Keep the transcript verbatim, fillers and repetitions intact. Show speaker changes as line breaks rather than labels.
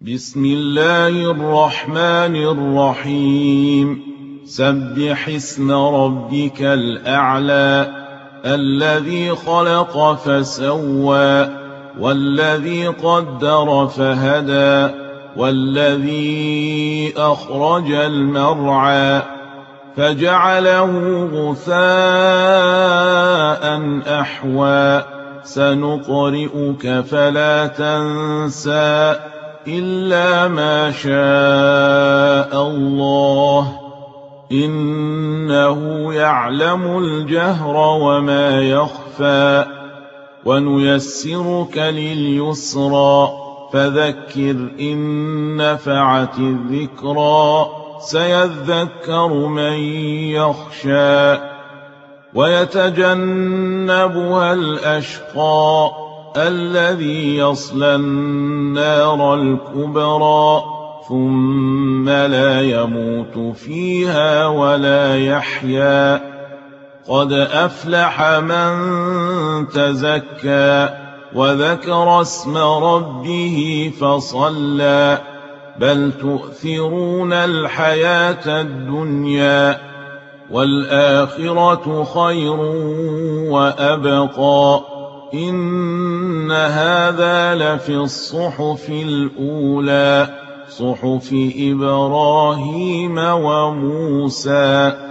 بسم الله الرحمن الرحيم سبح اسم ربك الأعلى الذي خلق فسوى والذي قدر فهدى والذي أخرج المرعى فجعله غثاء أحوى سنقرئك فلا تنسى إلا ما شاء الله إنه يعلم الجهر وما يخفى ونيسرك لليسرى فذكر إن نفعت الذكرى سيذكر من يخشى ويتجنبها الأشقى الذي يصلى النار الكبرى ثم لا يموت فيها ولا يحيا قد أفلح من تزكى وذكر اسم ربه فصلى بل تؤثرون الحياة الدنيا والآخرة خير وأبقى إن هذا لفي الصحف الأولى صحف إبراهيم وموسى.